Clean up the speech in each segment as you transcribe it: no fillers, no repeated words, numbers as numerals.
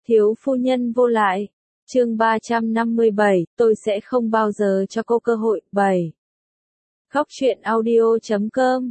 Thiếu phu nhân vô lại. Chương 357, tôi sẽ không bao giờ cho cô cơ hội. 7. Góc truyện audio.com.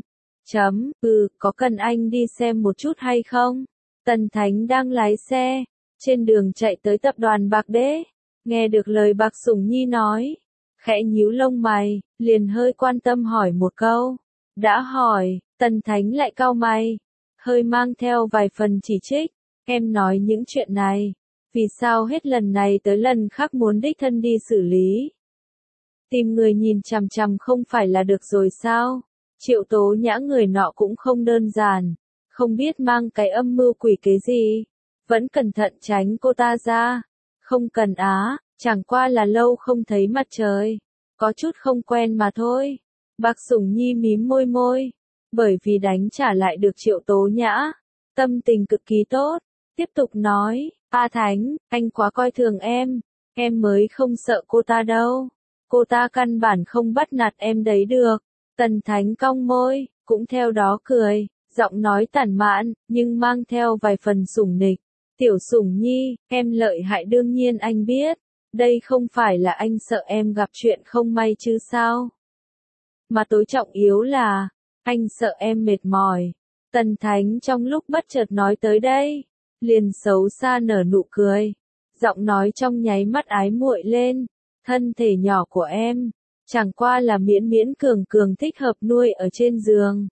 Có cần anh đi xem một chút hay không? Tần Thánh đang lái xe, trên đường chạy tới tập đoàn Bạc Đế. Nghe được lời Bạc Sủng Nhi nói, khẽ nhíu lông mày, liền hơi quan tâm hỏi một câu. Đã hỏi, Tần Thánh lại cau mày, hơi mang theo vài phần chỉ trích. Em nói những chuyện này, vì sao hết lần này tới lần khác muốn đích thân đi xử lý? Tìm người nhìn chằm chằm không phải là được rồi sao? Triệu Tố Nhã người nọ cũng không đơn giản, không biết mang cái âm mưu quỷ kế gì, vẫn cẩn thận tránh cô ta ra. Không cần á, chẳng qua là lâu không thấy mặt trời, có chút không quen mà thôi. Bạc Sủng Nhi mím môi môi, bởi vì đánh trả lại được Triệu Tố Nhã, tâm tình cực kỳ tốt, tiếp tục nói, A Thánh, anh quá coi thường em mới không sợ cô ta đâu, cô ta căn bản không bắt nạt em đấy được. Tần Thánh cong môi, cũng theo đó cười, giọng nói tản mạn, nhưng mang theo vài phần sủng nịch. Tiểu Sủng Nhi, em lợi hại đương nhiên anh biết, đây không phải là anh sợ em gặp chuyện không may chứ sao? Mà tối trọng yếu là, anh sợ em mệt mỏi. Tần Thánh trong lúc bất chợt nói tới đây, liền xấu xa nở nụ cười, giọng nói trong nháy mắt ái muội lên, thân thể nhỏ của em, chẳng qua là miễn miễn cường cường thích hợp nuôi ở trên giường.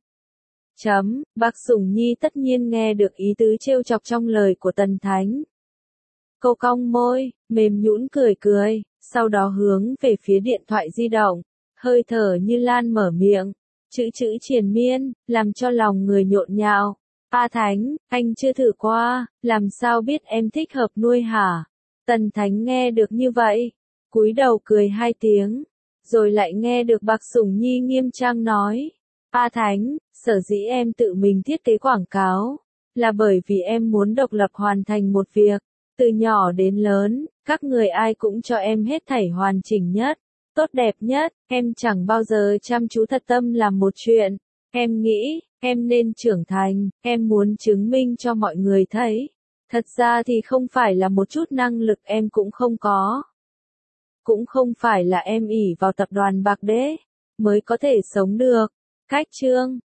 Bạc Sủng Nhi tất nhiên nghe được ý tứ trêu chọc trong lời của Tần Thánh. Cô cong môi, mềm nhũn cười cười, sau đó hướng về phía điện thoại di động, hơi thở như lan mở miệng, chữ triền miên, làm cho lòng người nhộn nhạo. A Thánh, anh chưa thử qua, làm sao biết em thích hợp nuôi hả? Tần Thánh nghe được như vậy, cúi đầu cười hai tiếng, rồi lại nghe được Bạc Sủng Nhi nghiêm trang nói. A Thánh, sở dĩ em tự mình thiết kế quảng cáo, là bởi vì em muốn độc lập hoàn thành một việc, từ nhỏ đến lớn, các người ai cũng cho em hết thảy hoàn chỉnh nhất, tốt đẹp nhất, em chẳng bao giờ chăm chú thật tâm làm một chuyện, em nghĩ, em nên trưởng thành, em muốn chứng minh cho mọi người thấy, thật ra thì không phải là một chút năng lực em cũng không có. Cũng không phải là em ỷ vào tập đoàn Bạc Đế, mới có thể sống được. Cách chương